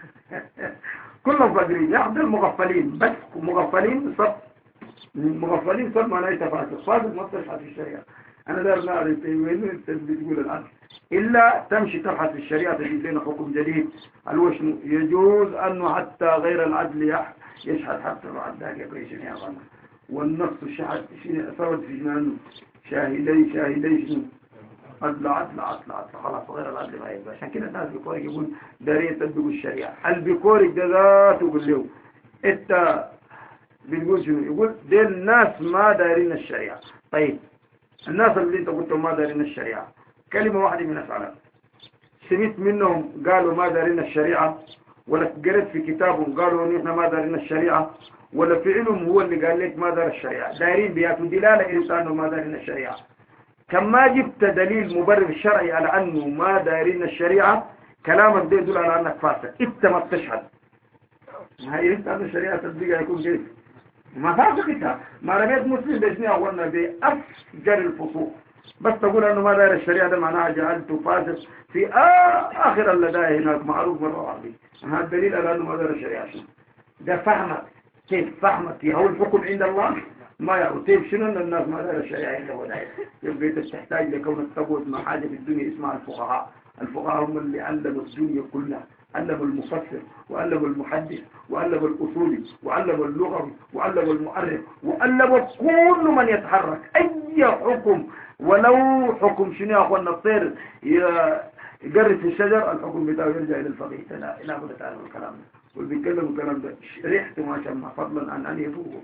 كلهم فاقرين ياخذ المغفلين بس مغفلين صف مغفلين صف معناه تفاسق. فاسق ما تشهد في الشريعة. أنا دار ما أعرف وين أنت بتقول العدل إلا تمشي تبحث في الشريعة تجد لنا حكم جديد الوشن يجوز أنه حتى غير العدل يشهد حتى العدل يقول شنو غنى والنص شهد شنو ثبت في جنانه شاهدي شاهدي شنو عدل عدل عدل عدل خلاص غير العدل ما يبقى. عشان كده الناس بيقولوا يقول دارية تطبق الشريعة البيكورك ده ذاته يقول له أنت بتقول شنو يقول دي الناس ما دارين الشريعة. طيب الناس اللي انت قلتهم ما دارين الشريعة كلمة واحدة من أفعالها سمعت منهم قالوا ما دارين الشريعة ولا قرأت في كتابهم قالوا نحن ما دارين الشريعة ولا فعلهم هو اللي قال لك ما دار الشريعة دارين بياتوا دلالة إنسانه ما دارين الشريعة. كما جبت دليل مبرر شرعي على أنه ما دارين الشريعة كلامك ده يدل على أنك فاسق انت ما بتشهد. هاي انت أن الشريعة تطبيقها يكون كيف ما فاسقتها ما رميت مسلم بجنيه أولنا بأفجر الفسوق بس تقول أنه ما داير الشريعة ده معناها جعلته فاسق في آخر اللدائي هناك معروف مرة واحدة. هذا الدليل على أنه ما داير الشريعة شنو ده فهمك كيف فهمك هو الحكم عند الله ما يعرف كيف شنو أن الناس ما داير الشريعة عنده وداير. يبقى أنت تحتاج لكونك تقول ما حاجة في الدنيا اسمها الفقهاء. الفقهاء هم اللي علموا الدنيا كلها علموا المفسر وعلموا المحدث وعلموا الأصولي وعلموا اللغوي وعلموا المؤرخ وعلموا كل من يتحرك أي حكم ولو حكم شنو يا أخوانا الطير يقرب في الشجر الحكم بتاعه يرجع إلى الفقيه. لا لا بد تعلم الكلام ده واللي بيتكلموا الكلام ده ريحته ما شاء الله فضلا عن أن يفوقه.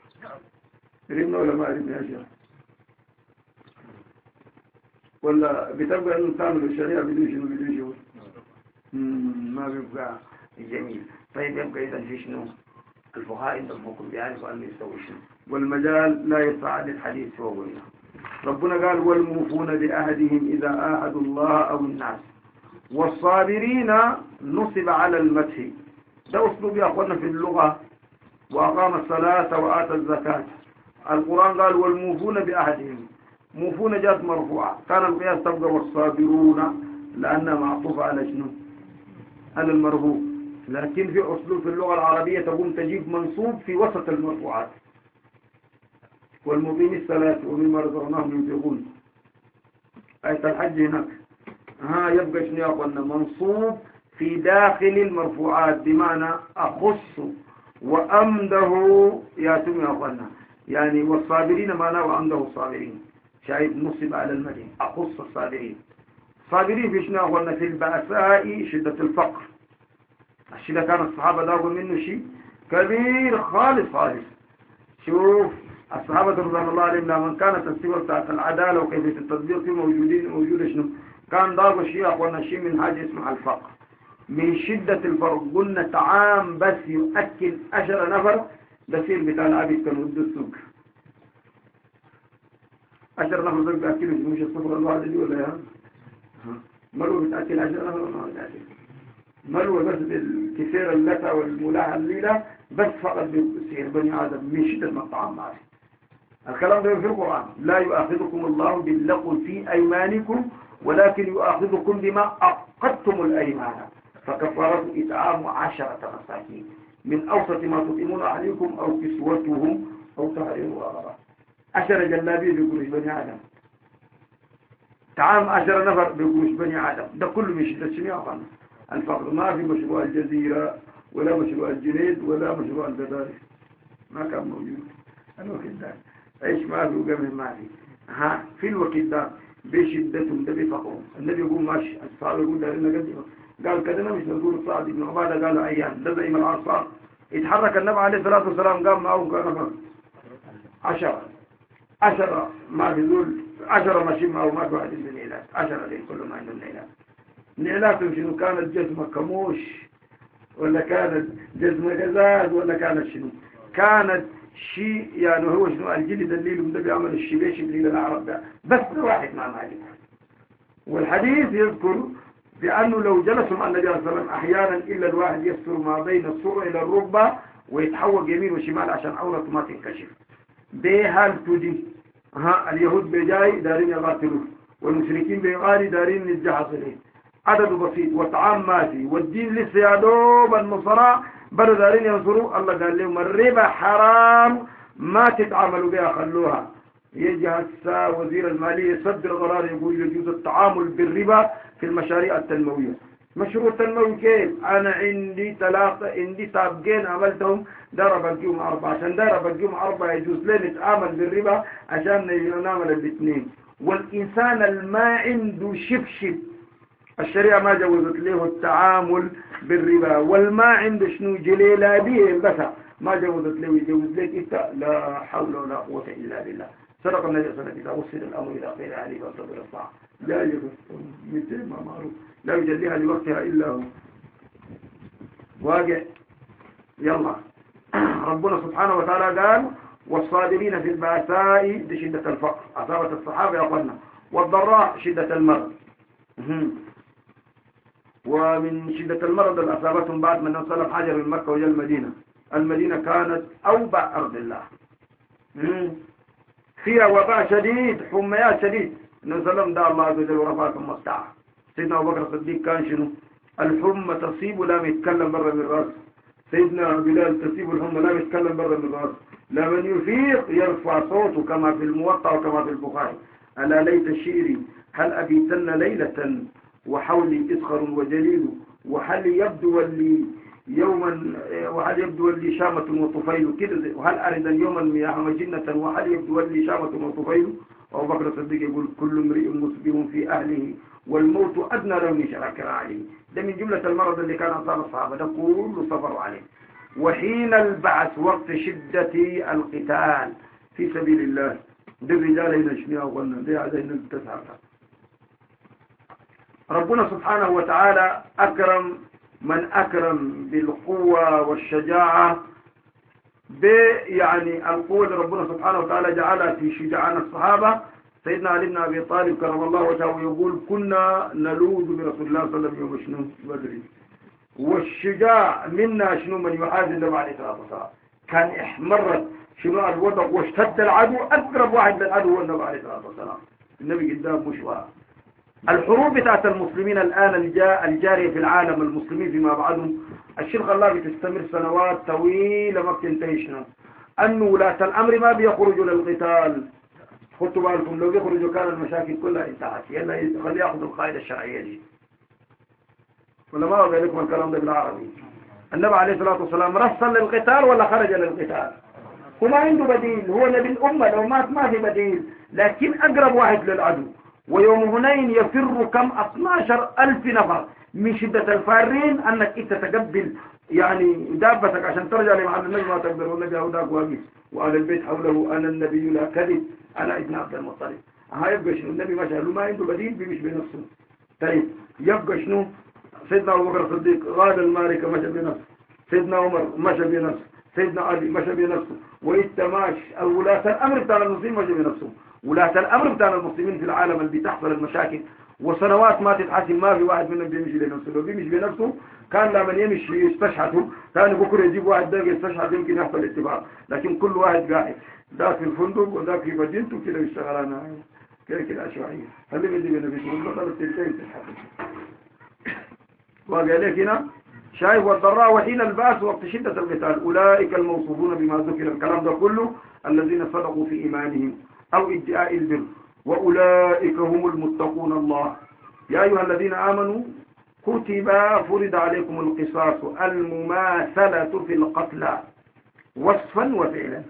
ريحنا ولا ما ريحنا يا شيخ ولا بتبقى أنه تعمل الشريعة بدون شنو بدون شنو ما بيبقى جميل. طيب يبقى إذا في شنو الفقهاء عندهم حكم بيعرفوا أن يسوي شنو والمجال لا يسعى للحديث سوى قلنا. ربنا قال والموفون بأهدهم إذا آهدوا الله أو الناس والصابرين نصب على المدح. ده أسلوب يا أخوانا في اللغة. وأقام الصلاة وآتى الزكاة. القرآن قال والموفون بأهدهم موفون جاءت مرفوعة كان القياس تبقى والصابرون لأنها معطوفة على شنو على المرفوع. لكن في أسلوب في اللغة العربية تقوم تجيب منصوب في وسط المرفوعات. والمقيم الصلاة ومما رزقناهم ينفقون آية الحج هناك ها يبقى شنو يا أخوانا منصوب في داخل المرفوعات بمعنى أخص وأمده ياتم يا أخوانا يعني والصابرين معناه وأمده الصابرين شايف نصب على المدين أخص الصابرين. صابرين في شنو أخوانا في البأساء شدة الفقر الشيء كان الصحابة داقوا منه شيء كبير خالص خالص. شوف الصحابة رضوان الله عليهم لما كانت الصور بتاعت العدالة وكيفية التطبيق في موجودين موجودة شنو كان داقوا شيء أخوانا شيء من حاجة اسمها الفقر من شدة الفرق. قلنا طعام بس يؤكل عشر نفر بسير بتاع العبيد كانوا ودوا السوق عشر نفر ذلك بأكلوا مش الصفر الواحد دي ولا يا مروه بتأكل عشر نفر ولا ما بتأكل مروه بس بالكثير اللتا والملاحة الليلة بس فقط بسير بني آدم من شدة ما الطعام معه. الكلام ده في القرآن لا يؤاخذكم الله باللغو في أيمانكم ولكن يؤاخذكم بما عقدتم الأيمان فكفارته إطعام عشرة مساكين من أوسط ما تطعمون أهليكم أو كسوتهم أو تحرير رقبة. عشرة جلابية بقروش بني آدم طعام عشرة نفر بقروش بني آدم ده كله من شدة شنو يا أخوانا الفقر. ما في مشروع الجزيرة ولا مشروع الجنيد ولا مشروع البداري ما كان موجود الوقت ده عيش ما في وقمه ما في ها في الوقت ده بشدتهم ده بفقرهم. النبي يقول ماشي الصحابة يقول ده لنا قدمه قال كذا مش نقول صعد بن عبادة قالوا أيام ده زي ما العصار يتحرك النبي عليه الصلاة والسلام قام معهم كان عشرة عشرة ما في ذول عشرة ماشيين معه ما في واحد عنده نعلات عشرة لين كلهم عندهم نعلات. نعلاتهم شنو كانت جزمة كموش ولا كانت جزمة جزاز ولا كانت شنو كانت شيء يعني هو شنو الجلد الليل وده بيعمل الشبيش الليل العرب ده بس واحد مع مالك. والحديث يذكر بأنه لو جلسوا مع النبي صلى الله عليه وسلم أحيانا إلا الواحد يستر ما بين السرع إلى الركبة ويتحوق يمين وشمال عشان عورته ما تنكشف. ده حالته دي ها اليهود بجاي دارين يقاتلوه والمشركين بيغاري دارين يتجحص إليه عدد بسيط وطعام ماشي والدين لسه يا دوب النصراء بدوا دارين ينصروا. الله قال لهم الربا حرام ما تتعاملوا بها خلوها. يجي هسه وزير المالية يصدر قرار يقول يجوز التعامل بالربا في المشاريع التنموية. مشروع تنموي كيف؟ أنا عندي ثلاثة عندي سابقين عملتهم دار بقيهم أربعة عشان دار بقيهم أربعة يجوز لي نتعامل بالربا عشان نعمل الاثنين. والإنسان الما عنده شبشب الشريعة ما جوزت له التعامل بالربا والما عنده شنو جليلابيه بس ما جوزت له يجوز لك إنت. لا حول ولا قوة إلا بالله. صدق النبي صلى الله عليه وسلم إذا وصل الأمر إلى غير عليه وصبر الطاعة لا يجوز مثل ما معروف لا يجليها لوقتها إلا هو واقع. يلا ربنا سبحانه وتعالى قال والصابرين في البأساء بشدة الفقر أصابت الصحابة يا أخوانا والضراء شدة المرض. ومن شدة المرض اللي أصابتهم بعد من انصرف حجر من مكة وجاء المدينة. المدينة كانت أوبع أرض الله فيها وباء شديد حميات شديد. نزلهم دار الله عز وجل ورفعكم مستعى. سيدنا أبو بكر الصديق كان شنو الحمى تصيب ولا يتكلم برا من راسه. سيدنا بلال تصيب الحمى لا يتكلم برا من راسه. لمن يفيق يرفع صوته كما في الموطأ وكما في البخاري ألا ليت شعري هل أبيتن ليلة وحولي إسخر وجليل وهل يبدو لي يوما وهل يبدو لي شامة وطفيل كده وهل أرد يوما مياه مجنة وهل يبدو لي شامة وطفيل. أبو بكر الصديق يقول كل امرئ مسبه في أهله والموت أدنى لو نشرك عليه. ده من جملة المرض اللي كان أصاب الصحابة ده كله صبروا عليه. وحين البعث وقت شدة القتال في سبيل الله ده الرجال هنا شنيا وقلنا ده عزينا التسعة. ربنا سبحانه وتعالى أكرم من أكرم بالقوة والشجاعة يعني القوة اللي ربنا سبحانه وتعالى جعلها في شجاعان الصحابة. سيدنا علي بن أبي طالب كرم الله وجهه يقول كنا نلوذ برسول الله صلى الله عليه وسلم يوم شنو بدري. والشجاع منا شنو من يحاذي النبي عليه الصلاة والسلام كان احمرت شنو الوضع واشتد العدو. أقرب واحد للعدو هو النبي عليه الصلاة والسلام. النبي قدام مش واحد. الحروب بتاعت المسلمين الآن الجارية في العالم المسلمين فيما بعدهم الشيخ الله بتستمر سنوات طويلة ما بتنتهي. شنو أن ولاة الأمر ما بيخرجوا للقتال. خدوا بالكم لو بيخرجوا كان المشاكل كلها انتهت. يلا خليه ياخذوا القاعدة الشرعية دي ولا ما أقول لكم الكلام ده بالعربي. النبي عليه الصلاة والسلام رسل للقتال ولا خرج للقتال؟ هو ما عنده بديل. هو نبي الأمة لو مات ما في بديل لكن أقرب واحد للعدو ويوم هنين يفر كم اثناشر ألف نفر من شدة الفارين أنك إنت تقبل يعني دابتك عشان ترجع لمحل النبي ما تقدر، والنبي هوداك واقف وآل البيت حوله أنا النبي لا كذب أنا ابن عبد المطلب. ها يبقى شنو النبي ما شاء له ما عنده بديل بيمشي بنفسه. طيب يبقى شنو سيدنا أبو بكر الصديق غاد المعركة مشى بنفسه، سيدنا عمر مشى بنفسه، سيدنا علي مشى بنفسه، وإتماش ولاة الأمر بتاع المسلمين مشى بنفسه. ولاة الأمر بتاع المسلمين في العالم اللي بتحصل المشاكل وسنوات ما تتحسن ما في واحد منهم بيمشي لنفسه. لو بيمشي بنفسه كان لما يمشي يستشهده كان بكره يجيب واحد ده يستشهد يمكن يحصل اتفاق، لكن كل واحد قاعد ذاك في الفندق وذاك في مدينته كده يشتغل انا كده كده عشوائيه. خلي بدي النبي صلى الله عليه وسلم تنتهي تتحقق. وقال لك هنا شايف والضراء وحين الباس وقت شدة القتال أولئك الموصوفون بما ذكر الكلام ده كله الذين صدقوا في إيمانهم أو ادعاء البر وأولئك هم المتقون الله. يا أيها الذين آمنوا كتب فرض عليكم القصاص المماثلة في القتلى وصفا وفعلا.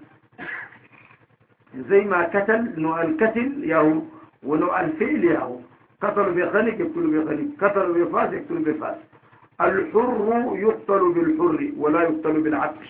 زي ما قتل نوع القتل ياهو ونوع الفعل ياهو. قتلوا بخنق يقتلوا بخنق، قتلوا بفاس يقتلوا بفاس. الحر يقتل بالحر ولا يقتل بالعبد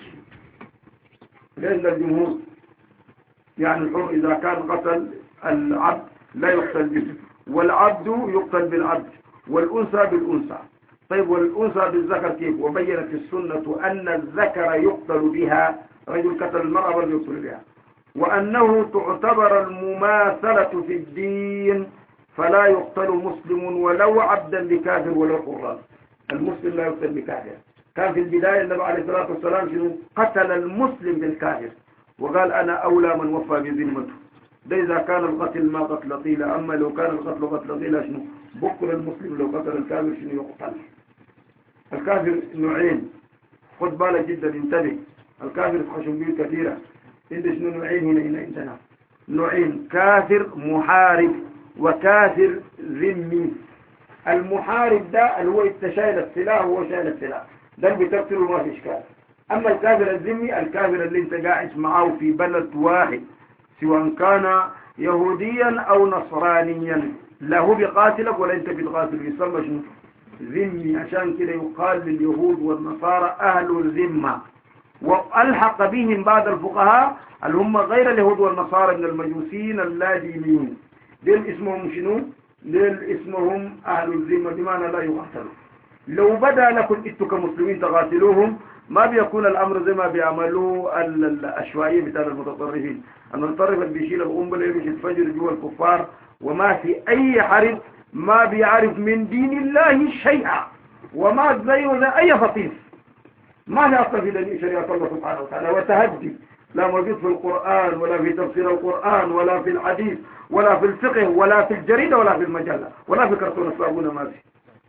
لأن الجمهور يعني الحر إذا كان قتل العبد لا يقتل به، والعبد يقتل بالعبد، والأنثى بالأنثى. طيب والأنثى بالذكر كيف؟ وبينت السنة أن الذكر يقتل بها، رجل قتل المرأة برضه يقتل بها، وأنه تعتبر المماثلة في الدين فلا يقتل مسلم ولو عبدا بكافر ولو حرا. المسلم لا يقتل بكافر. كان في البداية النبي عليه الصلاة والسلام شنو؟ قتل المسلم بالكافر وقال أنا أولى من وفى بذمته. ده إذا كان القتل ما قتل طيلة، أما لو كان القتل قتل طيلة شنو؟ بكر المسلم لو قتل الكافر شنو يقتل. الكافر نوعين، خد بالك جدا انتبه. الكافر خشومبيه كثيرة. عند شنو نوعين هنا هنا عندنا؟ نوعين، كافر محارب وكافر ذمي. المحارب ده اللي هو شايل السلاح وهو شايل السلاح ده اللي بتقتله ما في اشكال. اما الكافر الذمي الكافر اللي انت قاعد معه في بلد واحد سواء كان يهوديا او نصرانيا لا هو بيقاتلك ولا انت بتقاتل، يسمى شنو؟ ذمي. عشان كده يقال لليهود والنصارى اهل الذمه. والحق بهم بعض الفقهاء اللي هم غير اليهود والنصارى من المجوسين اللادينيين دول اسمهم شنو؟ دول اسمهم اهل الذمه بمعنى لا يقاتلوا. لو بدا لكم انتم كمسلمين تقاتلوهم ما بيكون الامر زي ما بيعملوا الاشوائيه بتاع المتطرفين. المتطرف اللي بيشيل القنبله يمشي يتفجر جوا الكفار وما في اي حرب، ما بيعرف من دين الله شيئا وما زيه اي فطيس، ما لا أصل في شريعة الله سبحانه وتعالى. وتهدي لا موجود في القرآن ولا في تفسير القرآن ولا في الحديث ولا في الفقه ولا في الجريدة ولا في المجلة ولا في كرتون الصابون ما في.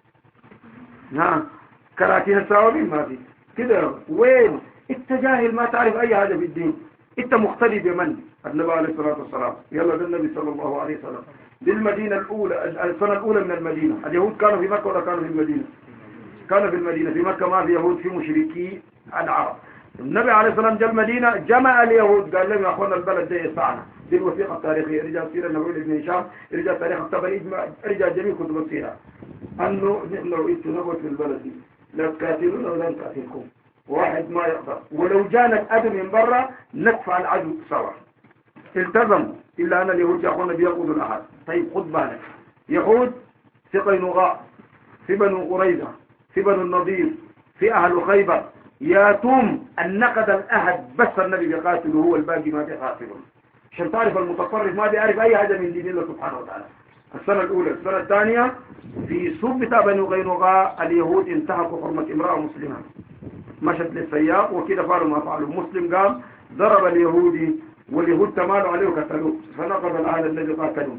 ها كراتين الصوابين ما في كده. وين انت جاهل ما تعرف اي حاجة في الدين. انت مقتدي بمن؟ النبي عليه الصلاة والسلام. يلا ده النبي صلى الله عليه وسلم. دي المدينة الأولى، السنة الأولى من المدينة. اليهود كانوا في مكة ولا كانوا في المدينة؟ كانوا في المدينة. في مكة ما في يهود، في مشركي العرب. النبي عليه الصلاة والسلام جاء المدينة جمع اليهود قال لهم يا أخوانا البلد ده يسعنا. دي الوثيقة التاريخية. رجال سيرة النبوي لابن هشام، رجال تاريخ الطبري، رجال جميع كتب السيرة أنه نحن لو إنتوا نبت في البلد دي لا تقاتلون ولا نقاتلكم، واحد ما يقدر، ولو جانا الأذى من برا ندفع العدو سوا. التزموا إلا أن اليهود يا أخوانا بيقودوا الأحد. طيب خد بالك، يهود في قينقاع، في بنو قريظة، في بنو النضير، في أهل خيبر، ياتون النقد الأحد بس النبي بيقاتله هو الباقي ما بيقاتلون. عشان تعرف المتطرف ما بيعرف أي حاجة من دين الله سبحانه وتعالى. السنة الأولى. السنة الثانية في سب بتاع بنو قينقاع اليهود انتهكوا حرمة امرأة مسلمة، مشت للسياق وكده فعلوا ما فعلوا. مسلم قام ضرب اليهودي واليهود تمالوا عليه وقتلوه، فنقض العهد الذي قاتلوه.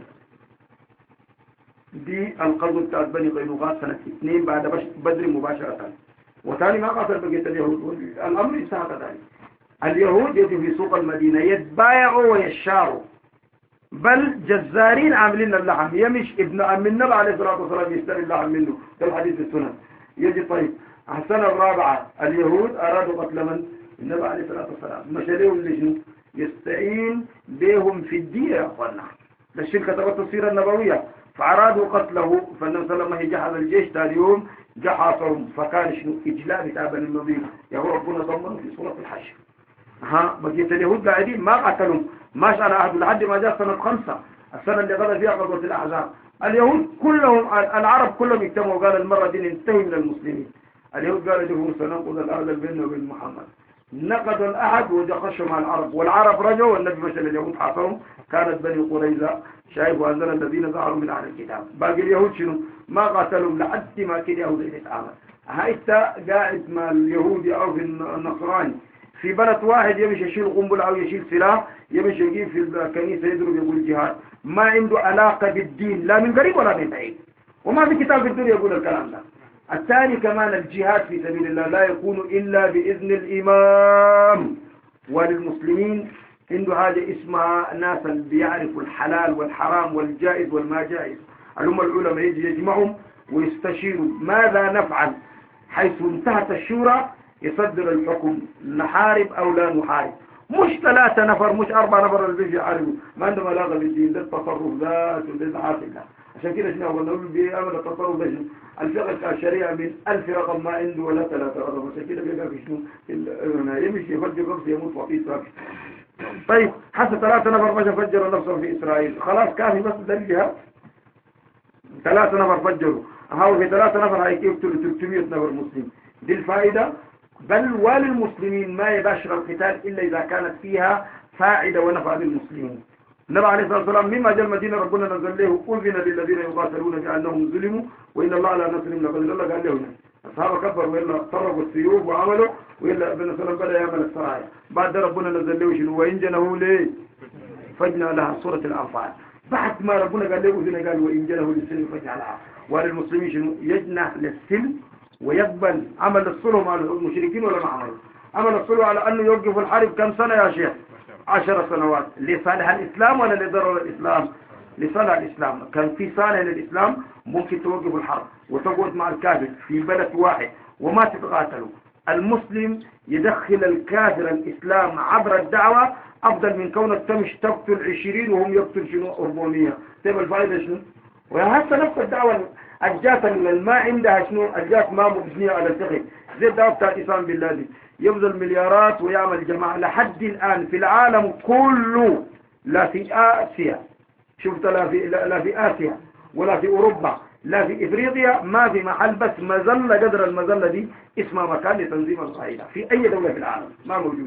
دي القضية بتاعت بني قينقاع سنة اثنين بعد بدر مباشرة. وثاني ما قاتل بقية اليهود. الأمر انتهى كذلك. اليهود يجوا في سوق المدينة يتبايعوا ويشاروا، بل جزارين عاملين اللحم. يمش ابن أم النبي عليه الصلاة والسلام يشتري اللحم منه، ده الحديث السنن. يجي طيب السنة الرابعة اليهود أرادوا قتل من؟ النبي عليه الصلاة والسلام. مشاليهم لشنو؟ يستعين بهم في الدين يا أخوانا. ده الشركة تبقى السيرة النبوية. فأرادوا قتله، فالنبي صلى الله عليه وسلم جهز الجيش ثاني يوم جحصهم، فكان شنو إجلاء بتاع بني النضير. يا ربنا ضمنه في سورة الحشر. ها بقيت اليهود قاعدين ما قتلهم، ما شاء أحد لحد ما جاء سنة خمسة، السنة اللي غدا فيها غزوة الأحزاب. اليهود كلهم العرب كلهم اجتمعوا وقال المرة دي ننتهي من المسلمين. اليهود قالوا له سننقض العهد بيننا وبين محمد. نقضوا العهد وخشوا مع العرب، والعرب رجعوا والنبي مشى اليهود حاصرهم. كانت بني قريظة شايف وأنزل الذين ظهروا من أهل الكتاب. باقي اليهود شنو؟ ما قاتلهم لحد ما كده يهود يتعامل. هايتا قاعد مع اليهودي أو في النصراني في بلد واحد يمشي يشيل قنبلة أو يشيل سلاح، يمشي يجيب في الكنيسة يضرب يقول جهاد، ما عنده علاقة بالدين لا من قريب ولا من بعيد، وما في كتاب في الدنيا يقول الكلام ده. الثاني كمان الجهاد في سبيل الله لا يكون إلا بإذن الإمام. وللمسلمين عنده حاجة اسمها ناس بيعرفوا الحلال والحرام والجائز والما جائز. هم العلماء يجي يجمعهم ويستشيروا ماذا نفعل، حيث انتهت الشورى يصدر الحكم نحارب أو لا نحارب. مش ثلاثة نفر مش أربعة نفر اللي بيجي يحاربوا، ما عندهم علاقة بالدين، ده التصرف ذات والإزعاج الله. عشان كده شنو قلنا بيعمل التصرف ده شنو؟ الفقه الشريعة من ألف رقم ما عنده ولا ثلاثة رقم، عشان كده بيلقى في شنو؟ يمشي يفجر نفسه يموت وفيه ساكت. طيب حتى ثلاثة نفر مشى فجروا نفسهم في إسرائيل، خلاص كافي بس دليلها ثلاثة نفر فجروا، هاو في ثلاثة نفر هيقتلوا ثلاثمية نفر مسلم. دي الفائدة. بل وللمسلمين ما يباشر القتال إلا إذا كانت فيها فائدة ونفع للمسلمين. النبي عليه الصلاة والسلام مما جاء المدينة ربنا نزل له أذن للذين يقاتلون بأنهم ظلموا وإن الله على نصرهم لقدير. الله قال له الصحابة كبروا وإلا طرقوا السيوف وعملوا وإلا ابن سلام بدأ يعمل السرايا. بعد ربنا نزل له شنو وإن جنه ليه فجنا لها سورة الأنفال. بعد ما ربنا قال له أذن قال وإن جنه للسلم فجنا لها. وللمسلمين شنو يجنح للسلم ويقبل عمل الصلح مع المشركين ولا ما عمله. عمل الصلح على أنه يوقف الحرب كم سنة يا شيخ؟ عشر سنوات. لصالح الإسلام ولا لضرر الإسلام؟ لصالح الإسلام. كان في صالح للإسلام ممكن توقف الحرب وتقعد مع الكافر في بلد واحد وما تتقاتلوا. المسلم يدخل الكافر الإسلام عبر الدعوة أفضل من كونك تمشي تقتل عشرين وهم يقتل شنو أربعمية. طيب الفائدة شنو؟ وهذا نفس الدعوة الجات ما عندها شنو؟ الجات ما مبنية على الفقه زي الدعوة بتاعت إسلام بالله دي يبذل مليارات ويعمل جماعة. لحد الآن في العالم كله لا في آسيا شفت لا في لا, لا في آسيا ولا في أوروبا لا في إفريقيا ما في محل بس مزلة قدر المزلة دي اسمها مكان لتنظيم القاعدة في أي دولة في العالم ما موجود.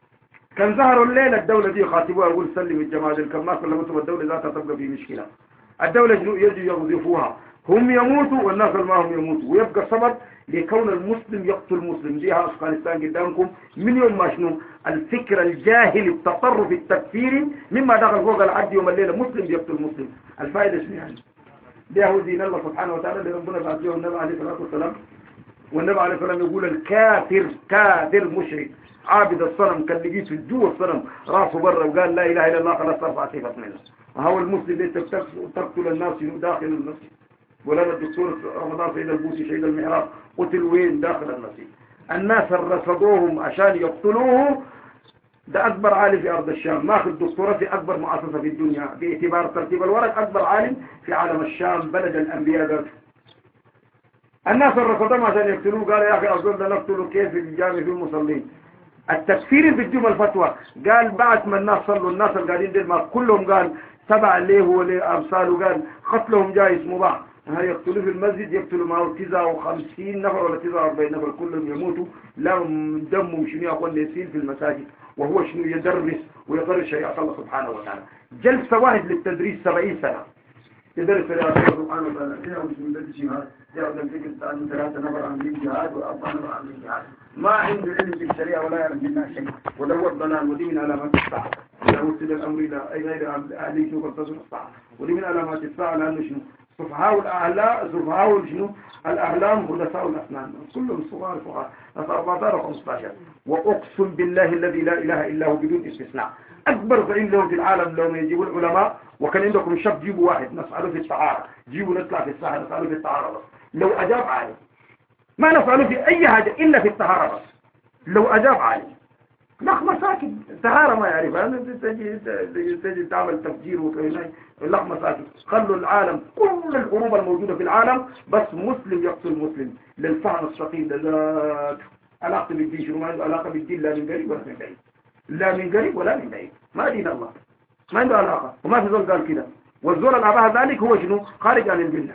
كان ظهروا الليلة الدولة دي خاطبوها يقول سلم الجماعة الكماس لما تبقى الدولة ذاتها تبقى في مشكلة. الدولة شنو يجوا يغذفوها هم يموتوا والناس ما هم يموتوا ويبقى سبب لكون المسلم يقتل المسلم. ديها أفغانستان قدامكم من يوم ما شنو الفكر الجاهلي التطرف التكفيري مما دخل فوق العد يوم الليلة مسلم يقتل مسلم. الفائدة شنو يعني؟ ده هو دين الله سبحانه وتعالى اللي ربنا بعث له النبي عليه الصلاة والسلام. والنبي عليه الصلاة والسلام يقول الكافر كافر مشرك عابد الصنم كان لقيت جوا الصنم راسه برا وقال لا إله إلا الله خلاص ترفع سيفك منه. وهو المسلم اللي تقتل الناس داخل المسجد. ولما الدكتور رمضان سيد البوسي شهيد المعراج قتل وين؟ داخل المسجد. الناس رصدوهم عشان يقتلوه. ده أكبر عالم في أرض الشام ماخذ دكتوراه في أكبر مؤسسة في الدنيا باعتبار ترتيب الورق أكبر عالم في عالم الشام بلد الأنبياء ده. الناس رصدوهم عشان يقتلوه قال يا أخي أظن ده نقتله كيف في الجامع في المصلين. التكفير في الجمل الفتوى قال بعد ما الناس صلوا الناس القاعدين دي ما كلهم قال تبع ليه ولأمثاله قال قتلهم جائز مباح. يقتلوا في المسجد يقتلوا معه تسعة وخمسين نفر ولا تسعة وأربعين نفر كلهم يموتوا لهم دمهم شنو يقول يسيل في المساجد وهو شنو يدرس ويقرر شريعة الله سبحانه وتعالى. جلسة واحد للتدريس سبعين سنة يدرس شريعة الله سبحانه وتعالى. كده مش من بدي جهاد جاء من فكرة أن ثلاثة نفر عاملين جهاد وأربعة نفر عاملين جهاد ما عنده علم بالشريعة ولا يعلم منها شيء ودور ضلال. ودي من علامات الساعة إذا وصل الأمر إلى غير أهلي شنو قد الساعة. ودي من علامات الساعة لأنه شنو سفهاء الأعلام سفهاء شنو الأحلام خلفاء الأسنان كلهم صغار صغار أربعة وخمسة عشر. وأقسم بالله الذي لا إله إلا هو بدون استثناء أكبر زعيم له في العالم لو ما يجيبوا العلماء وكان عندكم شاب جيبوا واحد نسأله في الطهارة جيبوا نطلع في الساحة نسأله في الطهارة بس لو أجاب عالم ما نسأله في أي حاجة إلا في الطهارة بس لو أجاب عالم لخمة ساكت سهارة ما يعرف أنا تجي تجي تجي تعمل تفجير وكذا اللخمة ساكت. خلوا العالم كل الحروب الموجودة في العالم بس مسلم يقتل مسلم للفهم الثقيل ذات علاقة بالدين شنو ما عنده علاقة بالدين لا من قريب ولا من بعيد لا من قريب ولا من بعيد ما دين الله ما عنده علاقة وما في زول قال كده والزول اللي أباها ذلك هو شنو خارج عن الملة.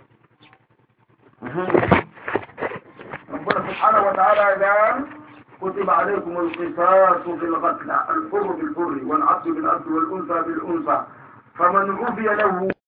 ربنا سبحانه وتعالى قال كتب عليكم القصاص في القتلى الحر بالحر والعبد بالعبد والأنثى بالأنثى فمن عفي له